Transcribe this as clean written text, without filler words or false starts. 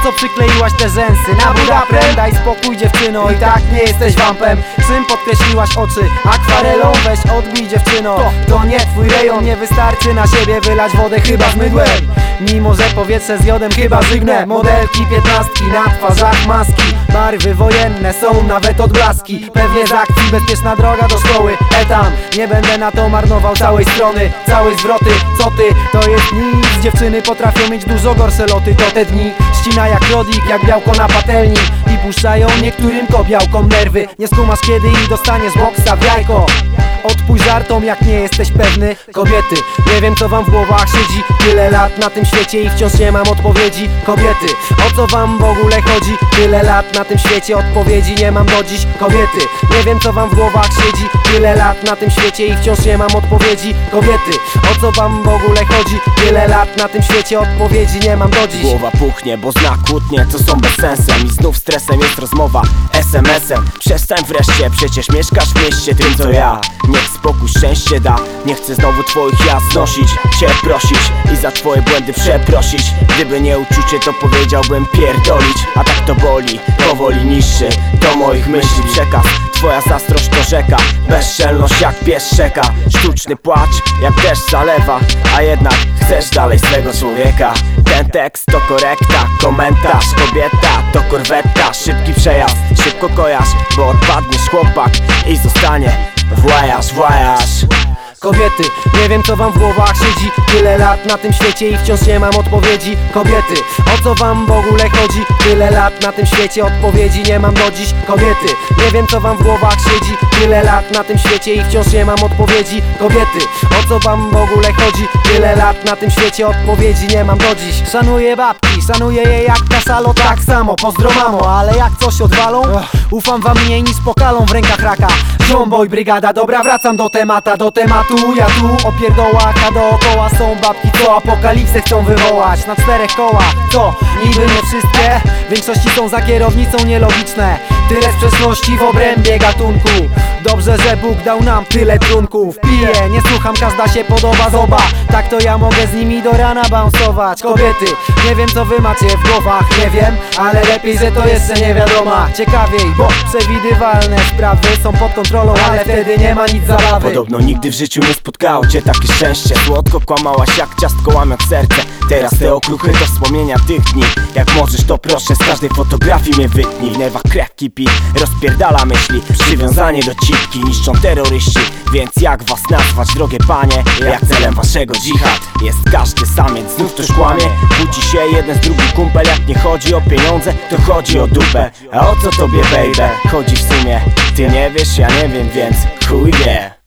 co przykleiłaś te rzęsy? Na budaprem, daj spokój dziewczyno, i tak nie jesteś wampem. Czym podkreśliłaś oczy? Akwarelą? Weź odbij dziewczyno, to nie twój rejon. Nie wystarczy na siebie wylać wodę chyba z mydłem. Mimo że powietrze z jodem chyba żygnę. Modelki 15 na twarzach maski, barwy wojenne są nawet odblaski. Pewnie z akcji bezpieczna droga do szkoły. Tam, nie będę na to marnował całej strony, całej zwroty. Co ty? To jest nic. Dziewczyny potrafią mieć dużo gorsze loty. To te dni ścina jak rodik, jak białko na patelni. I puszczają niektórym kobiałkom nerwy. Nie skumasz kiedy i dostaniesz boksa w jajko. Odpuść żartom jak nie jesteś pewny. Kobiety, nie wiem co wam w głowach siedzi. Tyle lat na tym świecie i wciąż nie mam odpowiedzi. Kobiety, o co wam w ogóle chodzi? Tyle lat na tym świecie, odpowiedzi nie mam do dziś. Kobiety, nie wiem co wam w głowach siedzi. Tyle lat na tym świecie i wciąż nie mam odpowiedzi. Kobiety, o co wam w ogóle chodzi? Tyle lat na tym świecie, odpowiedzi nie mam do dziś. Głowa puchnie, bo zna kłótnie, co są bezsensem. I znów stresem jest rozmowa SMS-em. Przestań wreszcie, przecież mieszkasz w mieście tym co ja. Niech spokój szczęście da. Nie chcę znowu twoich ja znosić, cię prosić i za twoje błędy przeprosić. Gdyby nie uczucie, to powiedziałbym pierdolić. A tak to boli, powoli niższy do moich myśli przekaz. Twoja zazdrość to rzeka, bezczelność jak pies szczeka. Sztuczny płacz jak deszcz zalewa, a jednak chcesz dalej swego człowieka. Ten tekst to korekta, komentarz. Kobieta to korweta, szybki przejazd. Szybko kojarz, bo odpadniesz chłopak i zostanie włajaż. Kobiety, nie wiem co wam w głowach siedzi. Tyle lat na tym świecie i wciąż nie mam odpowiedzi. Kobiety, o co wam w ogóle chodzi? Tyle lat na tym świecie, odpowiedzi nie mam do dziś. Kobiety, nie wiem co wam w głowach siedzi. Tyle lat na tym świecie i wciąż nie mam odpowiedzi. Kobiety, o co wam w ogóle chodzi? Tyle lat na tym świecie, odpowiedzi nie mam do dziś. Szanuję babki, szanuję je jak kasalo, tak samo. Pozdro mamo, ale jak coś odwalą, ufam wam mniej niż pokalą w rękach raka. Ziomboj brygada, dobra wracam do tematu. Ja tu opierdołaka, dookoła są babki, co apokalipsę chcą wywołać. Na 4 kołach, co? Niby nie wszystkie, w większości są za kierownicą nielogiczne. Tyle sprzeczności w obrębie gatunku. Dobrze, że Bóg dał nam tyle trunków. Piję, nie słucham, każda się podoba, zoba. Tak to ja mogę z nimi do rana bounsować. Kobiety, nie wiem co wy macie w głowach, nie wiem, ale lepiej, że to jeszcze nie wiadoma. Ciekawiej, bo przewidywalne sprawy są pod kontrolą, ale wtedy nie ma nic zabawy. Podobno nigdy w życiu nie spotkało cię takie szczęście. Słodko kłamałaś jak ciastko łamiąc serce. Teraz te okruchy to wspomnienia tych dni. Jak możesz to proszę z każdej fotografii mnie wytnij. W nerwach krew kipi, rozpierdala myśli. Przywiązanie do cipki niszczą terroryści. Więc jak was nazwać drogie panie? Jak celem waszego dżihad jest każdy samiec. Znów ktoś kłamie, kłóci się jeden z drugim kumpel. Jak nie chodzi o pieniądze, to chodzi o dupę. A o co tobie baby chodzi w sumie? Ty nie wiesz, ja nie wiem, więc chuj wie.